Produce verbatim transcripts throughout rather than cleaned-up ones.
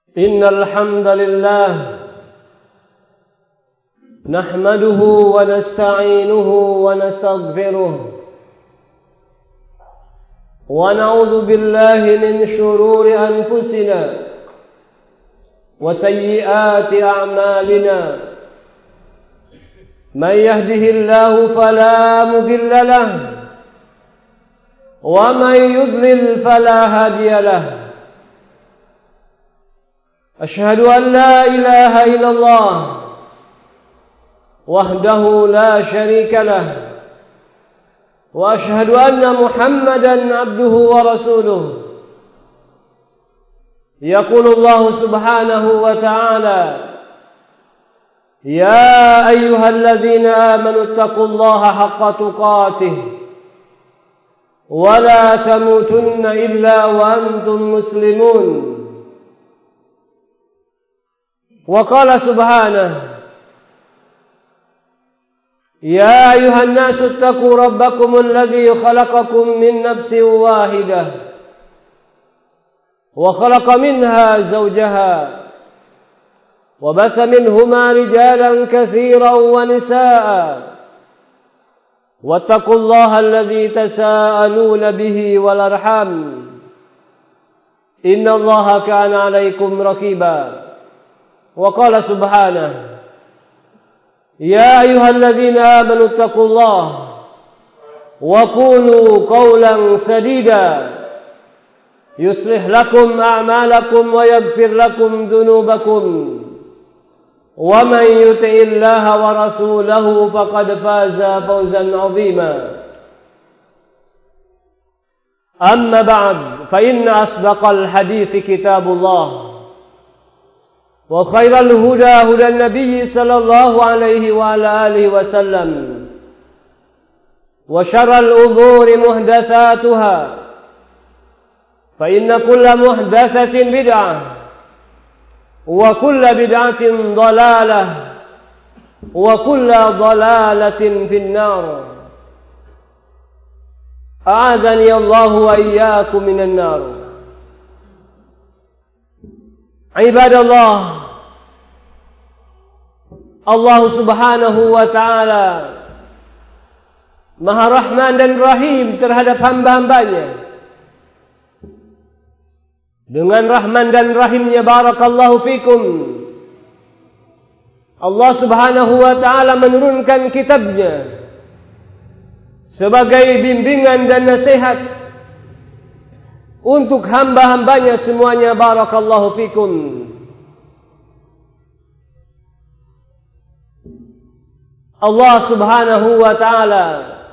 إن الحمد لله نحمده ونستعينه ونستغفره ونعوذ بالله من شرور أنفسنا وسيئات أعمالنا من يهده الله فلا مضل له ومن يضلل فلا هادي له أشهد أن لا إله إلا الله وحده لا شريك له وأشهد أن محمدا عبده ورسوله يقول الله سبحانه وتعالى يا أيها الذين آمنوا اتقوا الله حق تقاته ولا تموتن إلا وأنتم مسلمون وقال سبحانه يا أيها الناس اتقوا ربكم الذي خلقكم من نفس واحدة وخلق منها زوجها وبث منهما رجالا كثيرا ونساء واتقوا الله الذي تساءلون به والأرحام إن الله كان عليكم رقيبا وقال سبحانه يا أيها الذين آمنوا اتقوا الله وقولوا قولا سديدا يصلح لكم أعمالكم ويغفر لكم ذنوبكم ومن يطع الله ورسوله فقد فاز فوزا عظيما أما بعد فإن أصدق الحديث كتاب الله وخير الهدى هدى النبي صلى الله عليه وعلى آله وسلم وشر الأمور محدثاتها فإن كل محدثة بدعة وكل بدعة ضلالة وكل ضلالة في النار أعاذني الله وإياكم من النار. Ibadallah, Allah subhanahu wa ta'ala Maha Rahman dan Rahim terhadap hamba-hambanya. Dengan Rahman dan Rahimnya, barakallahu fikum, Allah subhanahu wa ta'ala menurunkan kitabnya sebagai bimbingan dan nasihat untuk hamba-hambanya semuanya, barakallahu fikum. Allah subhanahu wa ta'ala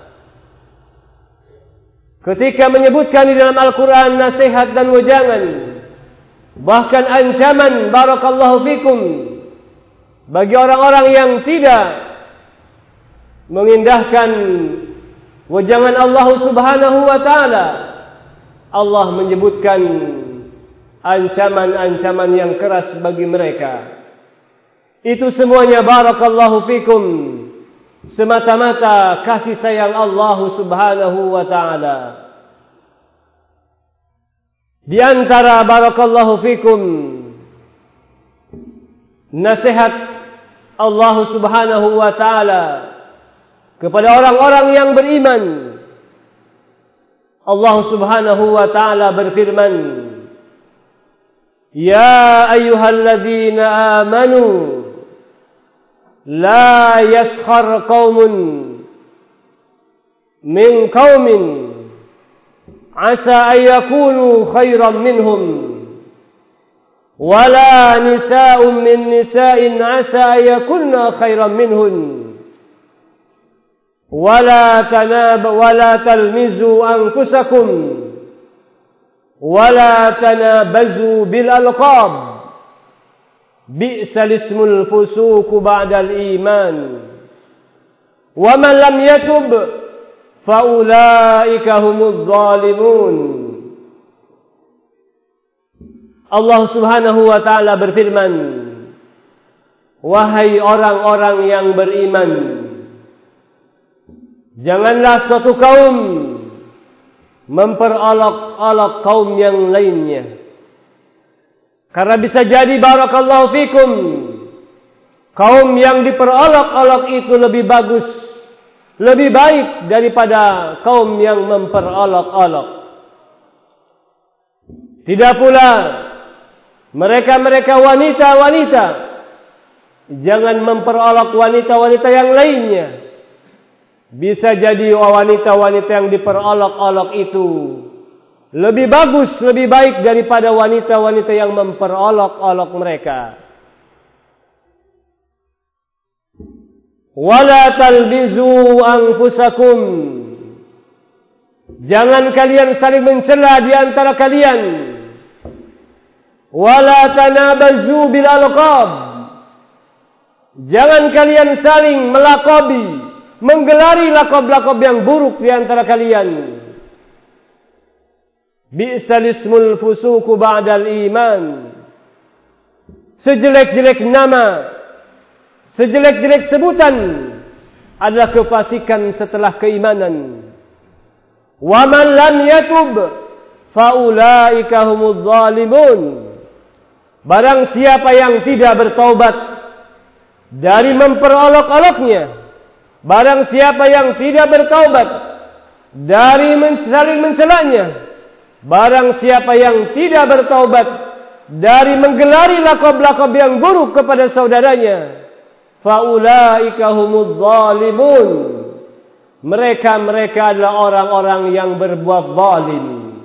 ketika menyebutkan di dalam Al-Quran nasihat dan wejangan, bahkan ancaman, barakallahu fikum, bagi orang-orang yang tidak mengindahkan wejangan Allah subhanahu wa ta'ala, Allah menyebutkan ancaman-ancaman yang keras bagi mereka. Itu semuanya, barakallahu fikum, semata-mata kasih sayang Allah subhanahu wa ta'ala. Di antara, barakallahu fikum, nasihat Allah subhanahu wa ta'ala kepada orang-orang yang beriman, Allah subhanahu wa ta'ala berfirman, Ya ayyuhalladzina amanu la yaskhar qaumun min qaumin asa an yakunu khairan minhum wala nisa'un min nisa'in asa an yakunna khairan minhun wala tanab wala talmizu anfusakum wala tanabazu bil alqab bi'sal ismul fusuku ba'dal iman wa man lam yatub fa ulaika humudz zalimun. Allah subhanahu wa ta'ala berfirman, wahai orang-orang yang beriman, janganlah suatu kaum memperolok-olok kaum yang lainnya. Karena bisa jadi barakallahu fikum, kaum yang diperolok-olok itu lebih bagus, lebih baik daripada kaum yang memperolok-olok. Tidak pula mereka-mereka wanita-wanita, jangan memperolok wanita-wanita yang lainnya. Bisa jadi wanita-wanita yang diperolok-olok itu lebih bagus, lebih baik daripada wanita-wanita yang memperolok-olok mereka. Wala talbizu anfusakum, jangan kalian saling mencela di antara kalian. Wala tanabazu bil alqab, jangan kalian saling melakobi, menggelari lakob-lakob yang buruk di antara kalian. Bi'sal ismul fusuku ba'dal iman, sejelek-jelek nama, sejelek-jelek sebutan adalah kefasikan setelah keimanan. Wa man lam yatub fa ulaika humudz zalimun, barang siapa yang tidak bertaubat dari memperolok-oloknya, barang siapa yang tidak bertaubat dari saling mencelanya, barang siapa yang tidak bertaubat dari menggelari lakob-lakob yang buruk kepada saudaranya, faulaika humudz zalimun, mereka-mereka adalah orang-orang yang berbuat zalim.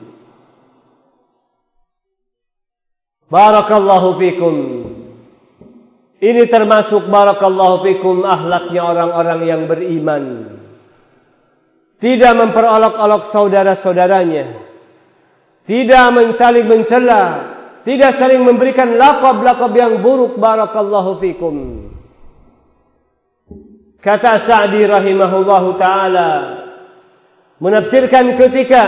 Barakallahu fikum. Ini termasuk barakallahu fikum akhlaknya orang-orang yang beriman. Tidak memperolok-olok saudara-saudaranya, tidak mensaling mencela, tidak saling memberikan lakob-lakob yang buruk. Barakallahu fikum. Kata Sa'di rahimahullahu ta'ala menafsirkan ketika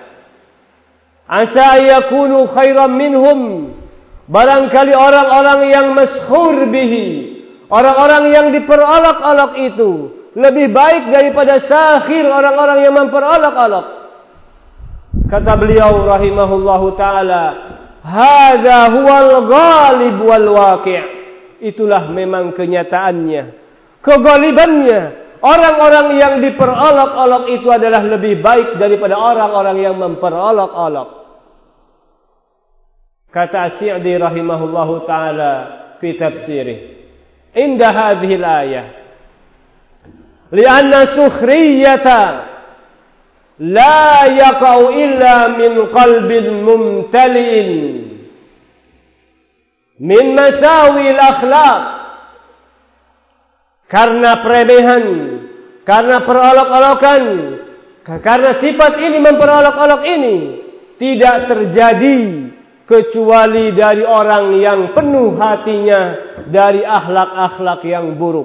asa yakunu khairan minhum, barangkali orang-orang yang masyhur bihi, orang-orang yang diperolok-olok itu lebih baik daripada sakhir orang-orang yang memperolok-olok. Kata beliau rahimahullahu ta'ala, hadza huwal ghalib wal waqi', itulah memang kenyataannya, kegalibannya. Orang-orang yang diperolok-olok itu adalah lebih baik daripada orang-orang yang memperolok-olok. Kata Sa'di rahimahullahu ta'ala fi tafsirih, inda hadhihi al-ayah, li'anna sukhriyata la yaqa'u illa min qalbin mumtali'in min masawi al-akhlaq. Karena peremehan, karena perolok-olokan, karena sifat ini memperolok-olok ini tidak terjadi kecuali dari orang yang penuh hatinya dari akhlak-akhlak yang buruk.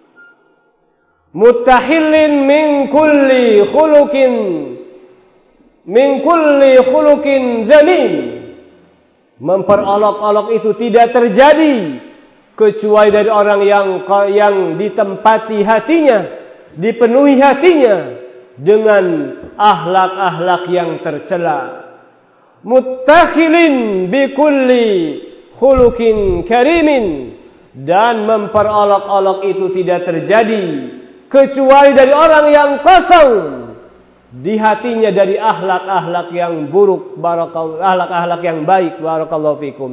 Muttahillin min kulli khuluqin min kulli khuluqin zamin. Memperolok-olok itu tidak terjadi kecuali dari orang yang yang ditempati hatinya, dipenuhi hatinya dengan akhlak-akhlak yang tercela. Muttakhilin bi kulli khuluqin karimin, dan memperolok-olok itu tidak terjadi kecuali dari orang yang kosong di hatinya dari akhlak-akhlak yang buruk, barakallahu, akhlak-akhlak yang baik. Barakallahu fikum.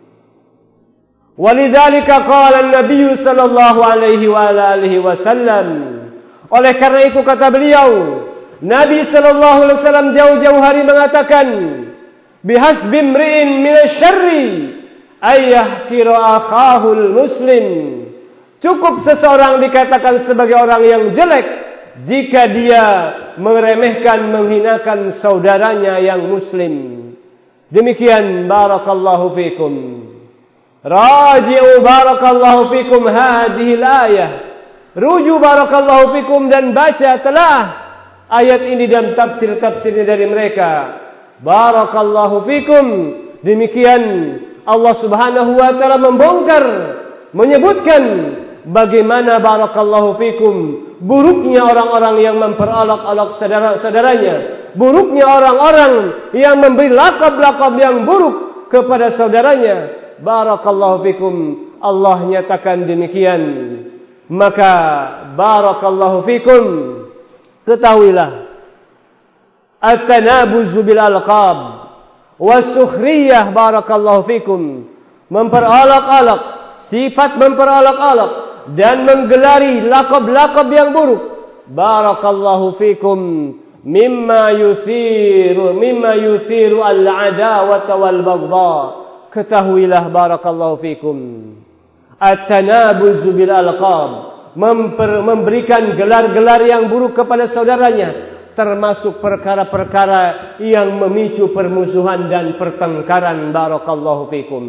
Walidzalika qala an-nabiy sallallahu alaihi wa alihi wasallam, oleh karena itu kata beliau, Nabi sallallahu alaihi wasallam jauh-jauh hari mengatakan, bihasbi imri'in minasyarri ay yahqira akhahul muslim, cukup seseorang dikatakan sebagai orang yang jelek jika dia meremehkan, menghinakan saudaranya yang muslim. Demikian barakallahu fikum. Raji'u barakallahu fikum hadhihi al-ayah. Ruju barakallahu fikum dan baca telah ayat ini dan tafsir-tafsirnya dari mereka. Barakallahu fikum. Demikian Allah Subhanahu wa taala membongkar, menyebutkan bagaimana barakallahu fikum buruknya orang-orang yang memperolok-olok saudara-saudaranya, buruknya orang-orang yang memberi lakab-lakab yang buruk kepada saudaranya, barakallahu fikum, Allah nyatakan demikian, maka barakallahu fikum, ketahuilah at-tanabuzu bil alqab was-sukhriyah barakallahu fikum, memperolok-olok, sifat memperolok-olok dan menggelari lakab-lakab yang buruk, barakallahu fikum, mimma yuthiru mimma yuthiru al-adawata wal baghdha. Ketahuilah barakallahu fikum, at-tanabuzu bil alqab, memberikan gelar-gelar yang buruk kepada saudaranya, termasuk perkara-perkara yang memicu permusuhan dan pertengkaran, barakallahu fikum.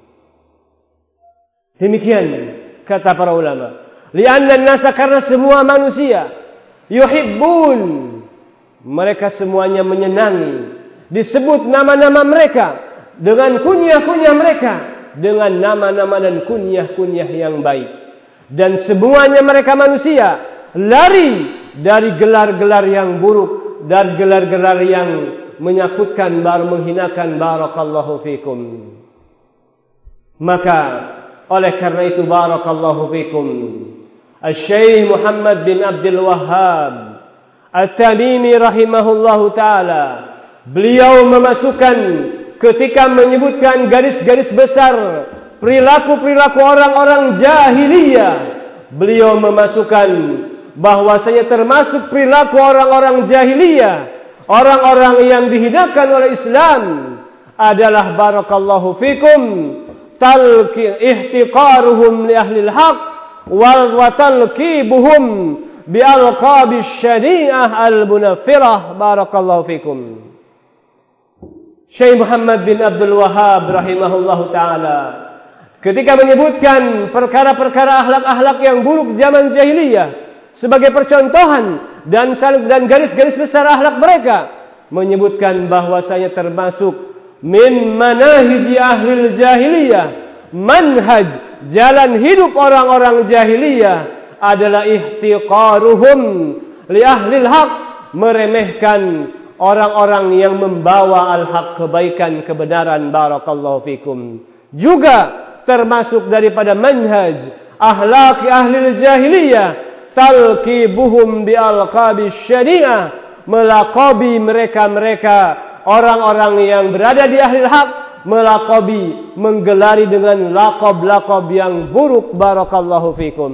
Demikian kata para ulama, li'anna an-nasa, karena semua manusia, yuhibbun, mereka semuanya menyenangi disebut nama-nama mereka dengan kunyah-kunyah mereka, dengan nama-nama dan kunyah-kunyah yang baik. Dan semuanya mereka manusia lari dari gelar-gelar yang buruk dan gelar-gelar yang menyakutkan, baru menghinakan, barakallahu fikum. Maka oleh karena itu barakallahu fikum, Al-Syaikh Muhammad bin Abdul Wahhab At-Tamimi rahimahullahu ta'ala, beliau memasukkan ketika menyebutkan garis-garis besar perilaku-perilaku orang-orang jahiliyah, beliau memasukkan bahwasanya termasuk perilaku orang-orang jahiliyah, orang-orang yang dihinakan oleh Islam adalah barakallahu fikum talqi ihtiqaruhum li ahli al-haq wal wa talqibuhum bi alqabish syari'ah al-munaffirah, barakallahu fikum. Syekh Muhammad bin Abdul Wahhab rahimahullahu ta'ala ketika menyebutkan perkara-perkara akhlak-akhlak yang buruk zaman jahiliyah sebagai percontohan dan dan garis-garis besar akhlak mereka, menyebutkan bahwasanya termasuk min manahiji ahlil jahiliyah, manhaj jalan hidup orang-orang jahiliyah adalah ihtiqaruhum li ahlil haq, meremehkan orang-orang yang membawa al-haq, kebaikan, kebenaran, barakallahu fikum. Juga termasuk daripada manhaj akhlak ahlil jahiliyah talqibuhum bi alqabish syari'ah, melaqabi mereka-mereka orang-orang yang berada di ahlil haq, melaqabi, menggelari dengan laqab-laqab yang buruk, barakallahu fikum.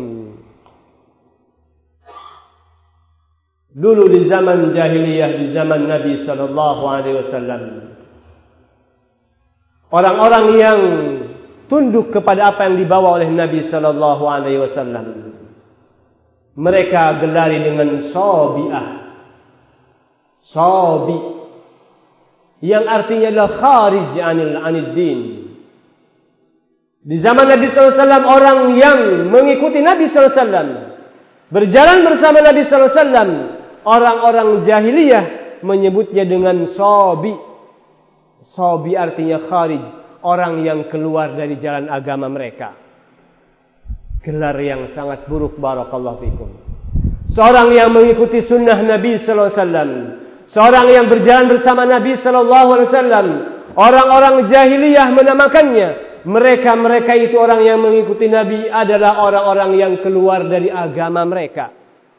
Dulu di zaman jahiliyah, di zaman Nabi sallallahu alaihi wasallam, orang-orang yang tunduk kepada apa yang dibawa oleh Nabi sallallahu alaihi wasallam, mereka gelari dengan sabi'ah. Sabi yang artinya adalah kharij anil anid din. Di zaman Nabi sallallahu alaihi wasallam, orang yang mengikuti Nabi sallallahu alaihi wasallam, berjalan bersama Nabi sallallahu alaihi wasallam, orang-orang jahiliyah menyebutnya dengan sabi. Sabi artinya kharij, orang yang keluar dari jalan agama mereka. Gelar yang sangat buruk, barakallahu fikum. Seorang yang mengikuti sunnah Nabi sallallahu alaihi wasallam, seorang yang berjalan bersama Nabi sallallahu alaihi wasallam, orang-orang jahiliyah menamakannya, mereka-mereka itu orang yang mengikuti Nabi adalah orang-orang yang keluar dari agama mereka,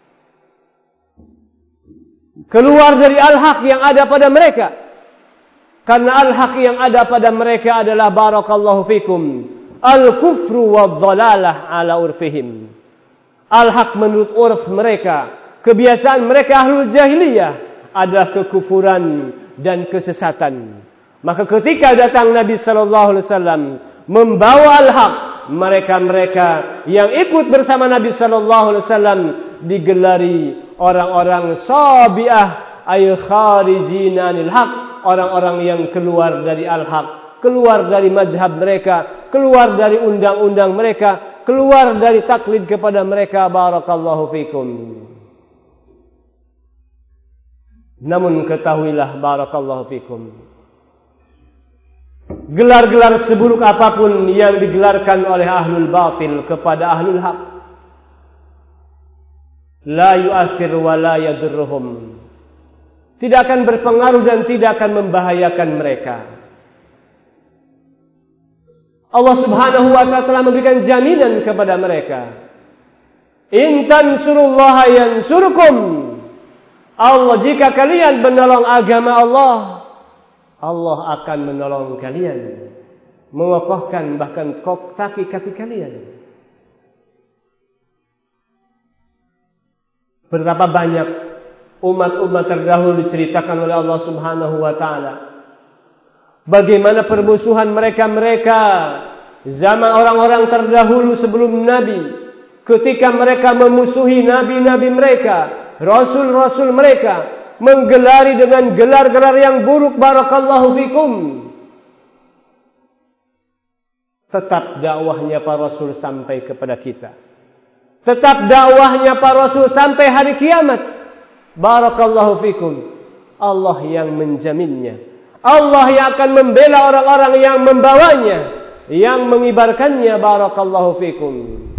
keluar dari al-haq yang ada pada mereka. Karena al-haq yang ada pada mereka adalah barakallahu fikum al-kufru wad-dhalalah ala urfihim. Al-haq menurut urf mereka, kebiasaan mereka ahlul jahiliyah adalah kekufuran dan kesesatan. Maka ketika datang Nabi sallallahu alaihi wasallam membawa al-haq, mereka-mereka yang ikut bersama Nabi sallallahu alaihi wasallam digelari orang-orang sabi'ah, ay kharijin anil haq, orang-orang yang keluar dari al-haq, keluar dari madhab mereka, keluar dari undang-undang mereka, keluar dari taklid kepada mereka, barakallahu fikum. Namun ketahuilah barakallahu fikum, gelar-gelar seburuk apapun yang digelarkan oleh ahlul batil kepada ahlul haq, la yu'athir wa la yadurruhum, tidak akan berpengaruh dan tidak akan membahayakan mereka. Allah Subhanahu wa ta'ala telah memberikan jaminan kepada mereka. In tansurullaha yansurkum. Allah, jika kalian menolong agama Allah, Allah akan menolong kalian, mengokohkan bahkan kaki-kaki kalian. Berapa banyak umat-umat terdahulu diceritakan oleh Allah Subhanahu wa ta'ala, bagaimana permusuhan mereka-mereka zaman orang-orang terdahulu sebelum Nabi, ketika mereka memusuhi nabi-nabi mereka, rasul-rasul mereka, menggelari dengan gelar-gelar yang buruk. Barakallahu fikum. Tetap dakwahnya para rasul sampai kepada kita. Tetap dakwahnya para rasul sampai hari kiamat. Barakallahu fikum. Allah yang menjaminnya. Allah yang akan membela orang-orang yang membawanya, yang mengibarkannya. Barakallahu fikum.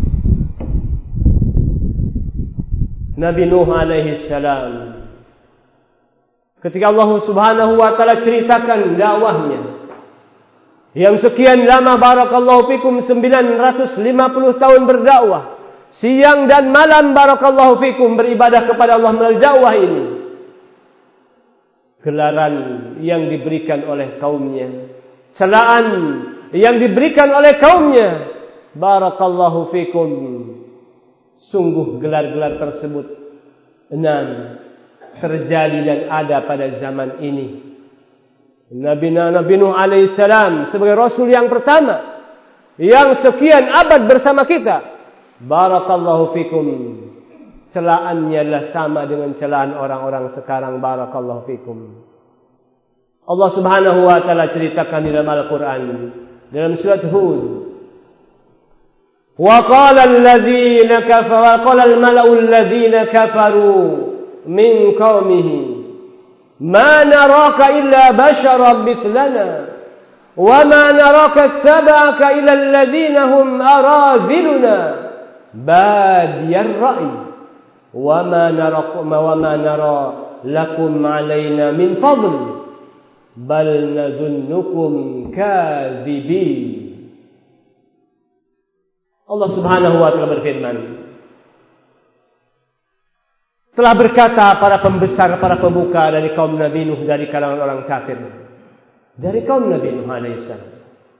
Nabi Nuh alaihi salam, ketika Allah Subhanahu wa ta'ala ceritakan dakwahnya yang sekian lama, barakallahu fikum, sembilan ratus lima puluh tahun berdakwah, siang dan malam, barakallahu fikum, beribadah kepada Allah melalui dakwah ini. Gelaran yang diberikan oleh kaumnya, celaan yang diberikan oleh kaumnya, barakallahu fikum, sungguh gelar-gelar tersebut enam terjadi dan ada pada zaman ini. Nabi Nabi Nuh alaihissalam sebagai Rasul yang pertama yang sekian abad bersama kita, barakallahu fikum, celaannya adalah sama dengan celaan orang-orang sekarang. Barakallahu fikum. Allah Subhanahu wa ta'ala ceritakan di dalam Al-Quran, dalam surat Hud, وَقَالَ الَّذِينَ كَفَرُوا وَقَالَ الْمَلَأُ الَّذِينَ كَفَرُوا مِنْ قَوْمِهِ مَا نَرَاكَ إِلَّا بَشَرًا مِثْلَنَا وَمَا نَرَاكَ اتَّبَعَكَ إِلَّا الَّذِينَ هُمْ أَرَاذِلُنَا بَادِيَ الرَّأْيِ وَمَا نَرَى وَمَا نَرَى لَكُمْ عَلَيْنَا مِنْ فَضْلٍ بَلْ نَظُنُّكُمْ كَاذِبِينَ. Allah Subhanahu wa ta'ala berfirman, telah berkata para pembesar, para pemuka dari kaum Nabi Nuh, dari kalangan orang kafir, dari kaum Nabi Nuh alaihissalam,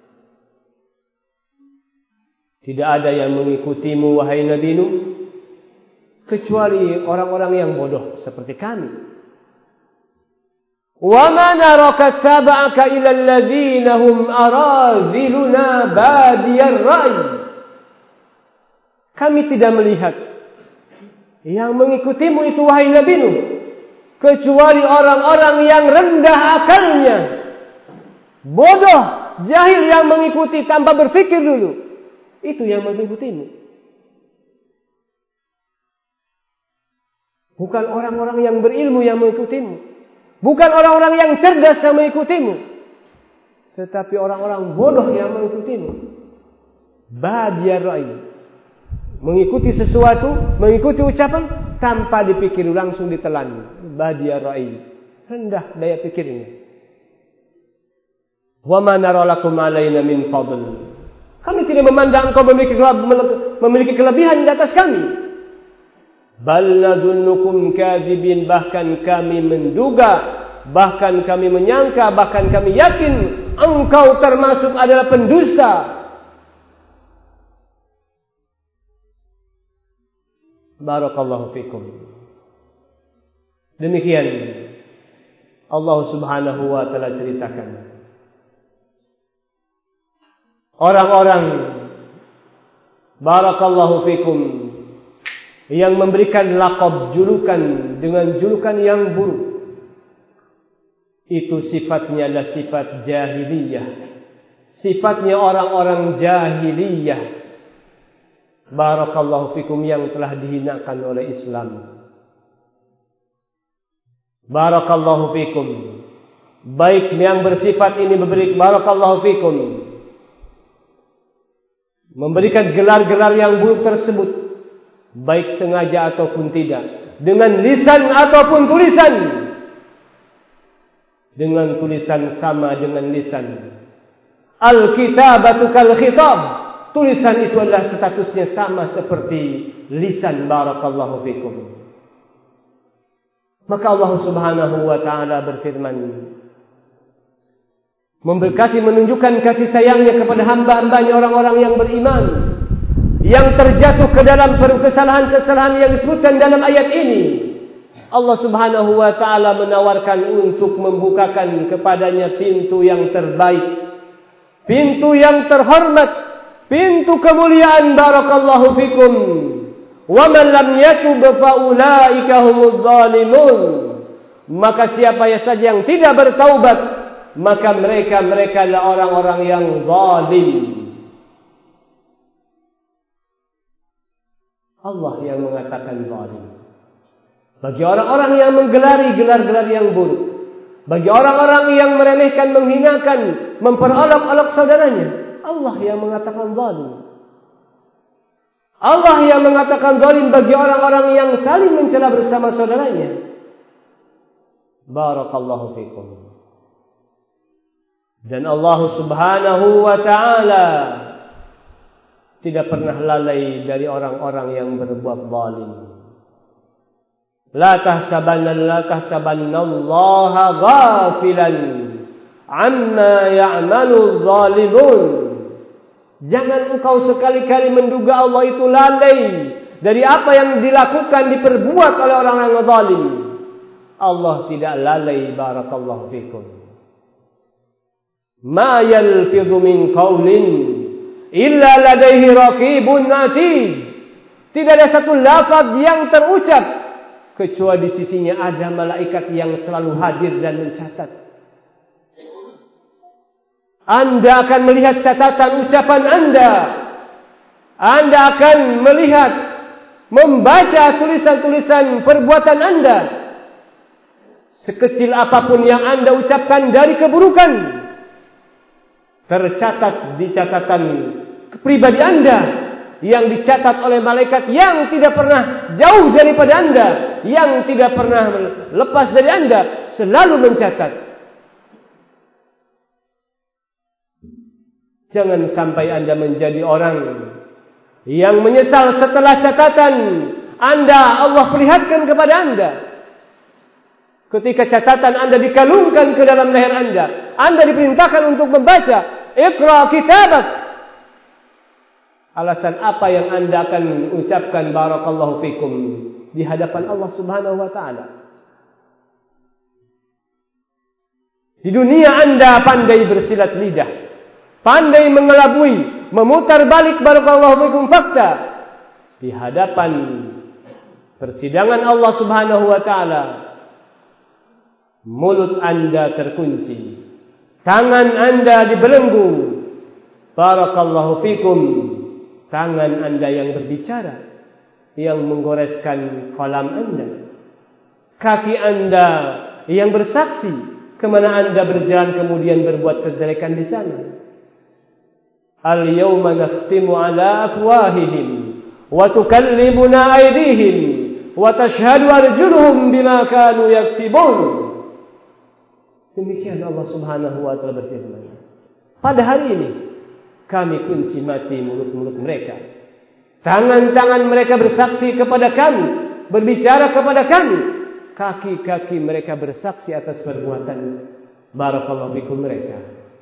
tidak ada yang mengikutimu wahai Nabi Nuh kecuali orang-orang yang bodoh seperti kami. Wa ma naraka taba'aka ila alladhina hum araziluna badiyar ra'i. Kami tidak melihat yang mengikutimu itu wahai Nabi Nuh kecuali orang-orang yang rendah akalnya, bodoh, jahil, yang mengikuti tanpa berfikir dulu. Itu yang mengikutimu. Bukan orang-orang yang berilmu yang mengikutimu, bukan orang-orang yang cerdas yang mengikutimu, tetapi orang-orang bodoh yang mengikutimu. Badiyar ra'i, mengikuti sesuatu, mengikuti ucapan tanpa dipikir, langsung ditelan. Badiyar ra'i, rendah daya pikirnya. Wa ma nara lakum alaina min fadl, kami tidak memandang engkau memiliki memiliki kelebihan di atas kami. Bal nadhunnukum kadzibin, bahkan kami menduga, bahkan kami menyangka, bahkan kami yakin engkau termasuk adalah pendusta. Barakallahu fikum. Demikian Allah Subhanahu wa ta'ala ceritakan orang-orang, barakallahu fikum, yang memberikan laqab, julukan dengan julukan yang buruk. Itu sifatnya adalah sifat jahiliyah, sifatnya orang-orang jahiliyah, barakallahu fikum, yang telah dihinakan oleh Islam. Barakallahu fikum. Baik yang bersifat ini memberi, barakallahu fikum, memberikan gelar-gelar yang buruk tersebut, baik sengaja ataupun tidak, dengan lisan ataupun tulisan, dengan tulisan sama dengan lisan, Al-kitabatu kal-khitab. Tulisan itu adalah statusnya sama seperti lisan. Barakallahu fikum. Maka Allah Subhanahu wa taala berfirman, memberkati, menunjukkan kasih sayangnya kepada hamba-hambanya orang-orang yang beriman, yang terjatuh ke dalam kesalahan-kesalahan yang disebutkan dalam ayat ini. Allah Subhanahu wa taala menawarkan untuk membukakan kepadanya pintu yang terbaik, pintu yang terhormat, pintu kemuliaan. Barakallahu fikum. Wa man lam yatub fa ulaika humudz zalimun. Maka siapa saja yang tidak bertaubat, maka mereka mereka adalah orang-orang yang zalim. Allah yang mengatakan zalim. Bagi orang-orang yang menggelari gelar-gelar yang buruk, bagi orang-orang yang meremehkan, menghinakan, memperolok-olok saudaranya, Allah yang mengatakan zalim. Allah yang mengatakan zalim bagi orang-orang yang saling mencela bersama saudaranya. Barakallahu fikum. Dan Allah Subhanahu wa taala tidak pernah lalai dari orang-orang yang berbuat zalim. La tahsabanna la tahsabanna Allah ghafilan amma ya'malu zalimun. Jangan engkau sekali-kali menduga Allah itu lalai dari apa yang dilakukan, diperbuat oleh orang-orang yang zalim. Allah tidak lalai. Barakallahu fikum. Ma yalfidhu min qawlin illa ladaihi raqibun atid. Tidak ada satu lafaz yang terucap kecuali di sisinya ada malaikat yang selalu hadir dan mencatat. Anda akan melihat catatan ucapan Anda. Anda akan melihat, membaca tulisan-tulisan perbuatan Anda. Sekecil apapun yang Anda ucapkan dari keburukan, tercatat di catatan pribadi Anda, yang dicatat oleh malaikat yang tidak pernah jauh daripada Anda, yang tidak pernah lepas dari Anda, selalu mencatat. Jangan sampai Anda menjadi orang yang menyesal setelah catatan Anda Allah perlihatkan kepada Anda. Ketika catatan Anda dikalungkan ke dalam leher Anda, Anda diperintahkan untuk membaca, Iqra kitabak. Alasan apa yang Anda akan ucapkan barakallahu fikum di hadapan Allah Subhanahu wa taala? Di dunia Anda pandai bersilat lidah, pandai mengelabui, memutar balik barakallahu fikum fakta. Di hadapan persidangan Allah Subhanahu wa taala, mulut Anda terkunci, tangan Anda dibelenggu. Barakallahu fikum. Tangan Anda yang berbicara, yang menggoreskan kolam Anda. Kaki Anda yang bersaksi kemana Anda berjalan kemudian berbuat kejelekan di sana. Al-yawma nakhtimu ala afwahihim wa tukallimuna aydihim wa tashhadu arjuluhum bima kanu yaksibun. Demikian Allah Subhanahu wa taala berfirman. Pada hari ini kami kunci mati mulut-mulut mereka. Tangan-tangan mereka bersaksi kepada kami, berbicara kepada kami. Kaki-kaki mereka bersaksi atas perbuatan barakallahu fikum mereka.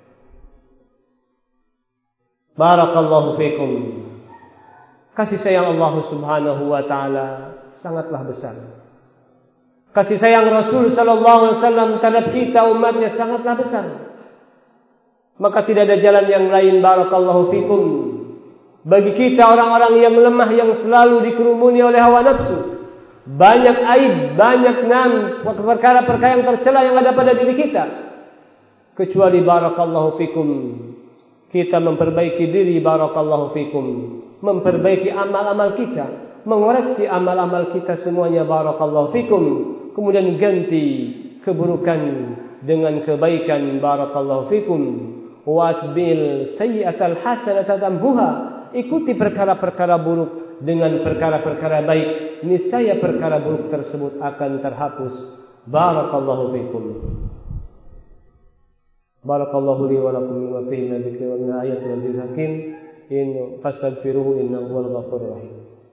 Barakallahu fikum. Kasih sayang Allah Subhanahu wa taala sangatlah besar. Kasih sayang Rasul sallallahu alaihi wasallam terhadap kita umatnya sangatlah besar. Maka tidak ada jalan yang lain barakallahu fikum bagi kita orang-orang yang lemah, yang selalu dikerumuni oleh hawa nafsu, banyak aib, banyak nam, perkara-perkara yang tercela yang ada pada diri kita, kecuali barakallahu fikum kita memperbaiki diri barakallahu fikum, memperbaiki amal-amal kita, mengoreksi amal-amal kita semuanya barakallahu fikum, kemudian ganti keburukan dengan kebaikan barakallahu fikum. Watbil sayyi'atal hasanata tamhuha. Ikuti perkara-perkara buruk dengan perkara-perkara baik, niscaya perkara buruk tersebut akan terhapus. Barakallahu fikum. Barakallahu li wa lakum wa fihi min dzikri wa min ayati wa dzikri hakim. In fastaghfiruhu innahu huwal ghafurur rahim.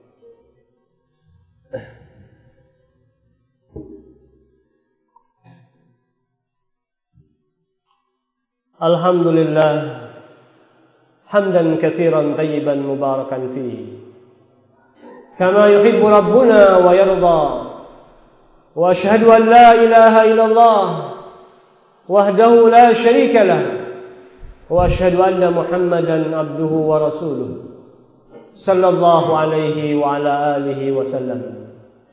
Alhamdulillah hamdan katsiran tayyiban mubarakan fihi kama yuhibbu rabbuna wa yarda. Wa asyhadu an la ilaha illallah wahdahu la syarika lah wa asyhadu anna Muhammadan abduhu wa rasuluh sallallahu alaihi wa ala alihi wasallam.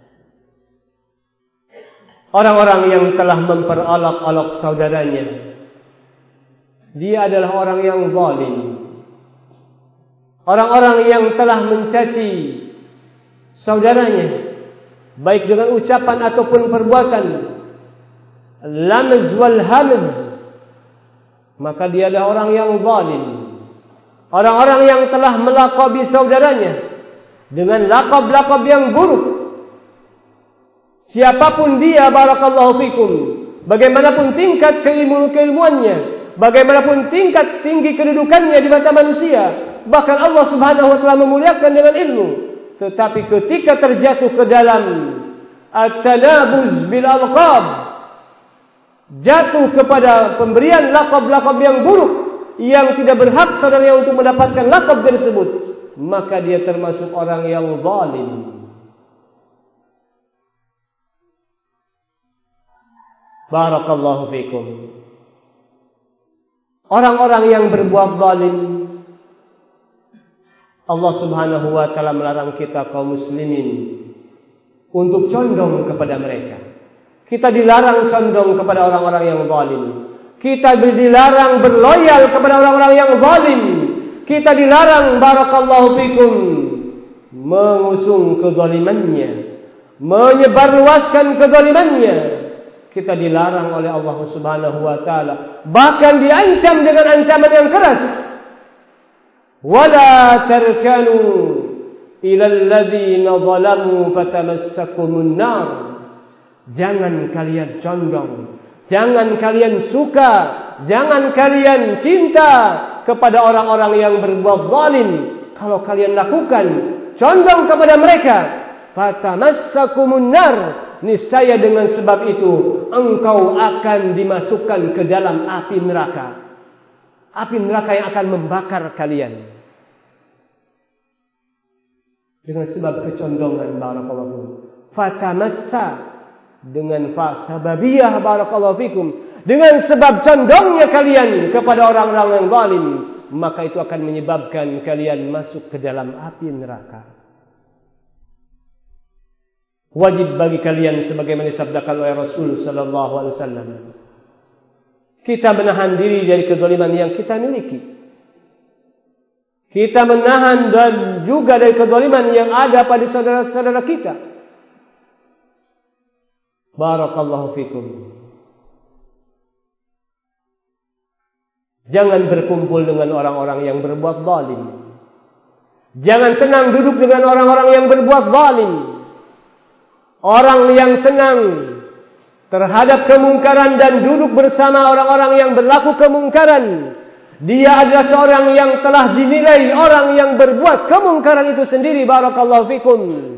Orang-orang yang telah memperolok-olok saudaranya, dia adalah orang yang zalim. Orang-orang yang telah mencaci saudaranya, baik dengan ucapan ataupun perbuatan, lamz wal hamz, maka dia adalah orang yang zalim. Orang-orang yang telah melaqabi saudaranya dengan laqab-laqab yang buruk, siapapun dia, barakallahu fikum, bagaimanapun tingkat keilmuannya, bagaimanapun tingkat tinggi kedudukannya di mata manusia, bahkan Allah Subhanahu wa taala memuliakan dengan ilmu, tetapi ketika terjatuh ke dalam at-tanabuz bil alqab, jatuh kepada pemberian laqab-laqab yang buruk yang tidak berhak saudaranya untuk mendapatkan laqab tersebut, maka dia termasuk orang yang zalim. Barakallahu fikum. Orang-orang yang berbuat zalim, Allah Subhanahu wa taala melarang kita kaum muslimin untuk condong kepada mereka. Kita dilarang condong kepada orang-orang yang zalim. Kita dilarang berloyal kepada orang-orang yang zalim. Kita dilarang, barakallahu fikum, mengusung kezalimannya, menyebarluaskan kezalimannya. Kita dilarang oleh Allah Subhanahu wa taala, bahkan diancam dengan ancaman yang keras. Wala tarkanu ila alladzina zalamu fatamassakumun nar. Jangan kalian condong, jangan kalian suka, jangan kalian cinta kepada orang-orang yang berbuat zalim. Kalau kalian lakukan condong kepada mereka, fatamassakumun nar, niscaya dengan sebab itu engkau akan dimasukkan ke dalam api neraka. Api neraka yang akan membakar kalian. Dengan sebab kecondongan, barakallahu fikum. Fatamassa, dengan fa sababiyah, barakallahu fikum, dengan sebab condongnya kalian kepada orang-orang yang zalim, maka itu akan menyebabkan kalian masuk ke dalam api neraka. Wajib bagi kalian, sebagaimana disabdakan oleh Rasul sallallahu alaihi wasallam, kita menahan diri dari kezaliman yang kita miliki. Kita menahan dan juga dari kezaliman yang ada pada saudara-saudara kita. Barakallahu fikum. Jangan berkumpul dengan orang-orang yang berbuat zalim. Jangan senang duduk dengan orang-orang yang berbuat zalim. Orang yang senang terhadap kemungkaran dan duduk bersama orang-orang yang berlaku kemungkaran, dia adalah seorang yang telah dinilai orang yang berbuat kemungkaran itu sendiri, barakallahu fikum,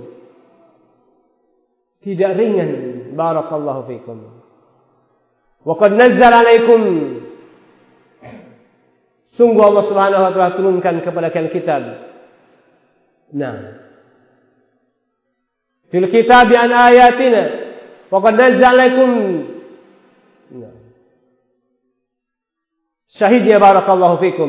tidak ringan, barakallahu fikum. Wa qad nazzala alaikum, sungguh Allah Subhanahu wa taala turunkan kepada kalian kitab. Nah, fil kitab an ayatina wa qad nazzala alaikum, nah, syahid ya barakallahu fikum,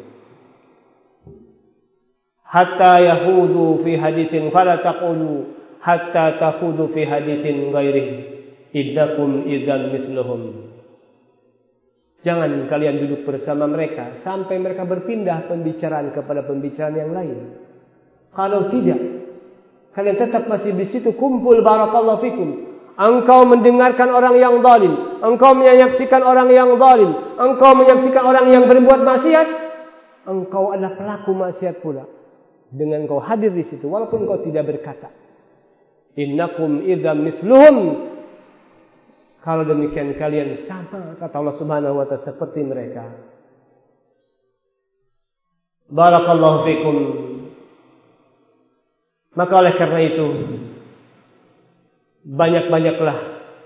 hatta yahudu fi haditsin fala taqulu hatta tahudu fi haditsin ghairihi iddakum idzal mithluhum. Jangan kalian duduk bersama mereka sampai mereka berpindah pembicaraan kepada pembicaraan yang lain. Kalau tidak, kalian tetap masih di situ kumpul, barakallahu fikum. Engkau mendengarkan orang yang zalim, engkau menyaksikan orang yang zalim, engkau menyaksikan orang yang berbuat maksiat, engkau adalah pelaku maksiat pula. Dengan engkau hadir di situ, walaupun engkau tidak berkata. Innakum idzam mithluhum. Kalau demikian kalian sama, kata Allah Subhanahu wa taala, seperti mereka. Barakallahu fikum. Maka oleh karena itu, banyak-banyaklah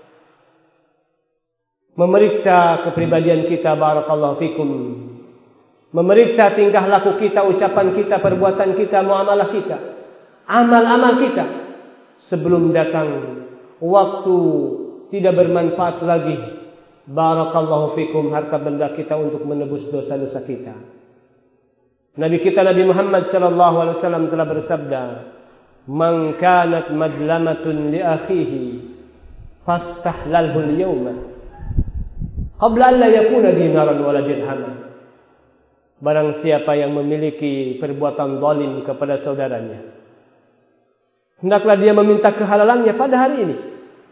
memeriksa kepribadian kita, barakallahu fikum. Memeriksa tingkah laku kita, ucapan kita, perbuatan kita, muamalah kita, amal-amal kita, sebelum datang waktu tidak bermanfaat lagi, barakallahu fikum, harta benda kita untuk menebus dosa-dosa kita. Nabi kita Nabi Muhammad sallallahu alaihi wasallam telah bersabda, "Man kanat madlamatun li akhihi fastahlalhu al-yawma qabla an la yakuna dinaran wala dirhaman." Barang siapa yang memiliki perbuatan zalim kepada saudaranya, hendaklah dia meminta kehalalannya pada hari ini,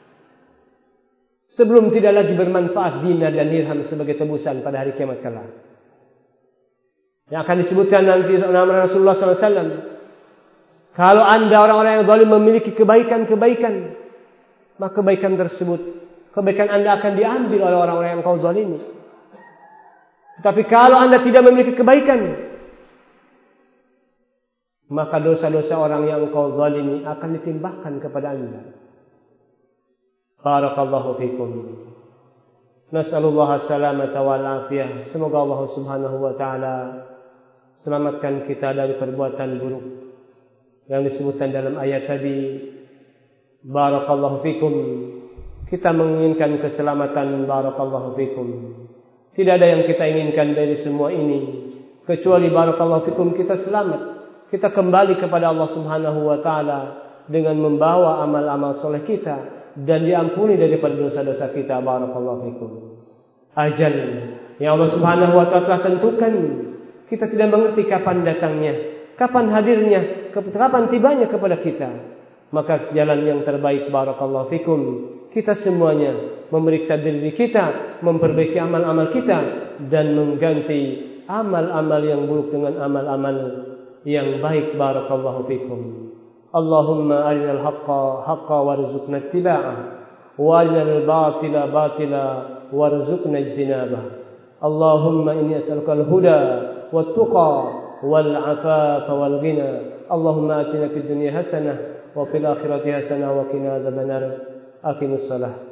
sebelum tidak lagi bermanfaat dinar dan dirham sebagai tebusan pada hari kiamat kelak. Yang akan disebutkan nanti nama Rasulullah sallallahu alaihi wasallam, kalau anda orang-orang yang zalim memiliki kebaikan-kebaikan, maka kebaikan tersebut, kebaikan anda akan diambil oleh orang-orang yang kau zalimi. Tapi kalau anda tidak memiliki kebaikan, maka dosa-dosa orang yang kau zalimi akan ditimbahkan kepada anda. Barakallahu fikum. Nas'alullah salamata wal afiyah. Semoga Allah Subhanahu wa taala selamatkan kita dari perbuatan buruk yang disebutkan dalam ayat tadi. Barakallahu fikum. Kita menginginkan keselamatan, barakallahu fikum. Tidak ada yang kita inginkan dari semua ini kecuali, barakallahu fikum, kita selamat, kita kembali kepada Allah Subhanahu wa taala dengan membawa amal-amal soleh kita dan diampuni daripada dosa-dosa kita, barakallahu fikum. Ajal yang Allah Subhanahu wa taala telah tentukan, kita tidak mengerti kapan datangnya, kapan hadirnya, kapan tibanya kepada kita. Maka jalan yang terbaik, barakallahu fikum, kita semuanya memeriksa diri kita, memperbaiki amal-amal kita, dan mengganti amal-amal yang buruk dengan amal-amal yang baik, barakallahu fikum. Allahumma arinal haqqa haqqa warzuqna ittiba'ah, wa arinal batila batila warzuqna ijtinabah. Allahumma inni as'aluka al-huda wat-tuqa wal-'afafa wal-ghina. Allahumma atina fid dunya hasanah wa fil akhirati hasanah wa qina adzabannar. Aqimus salah.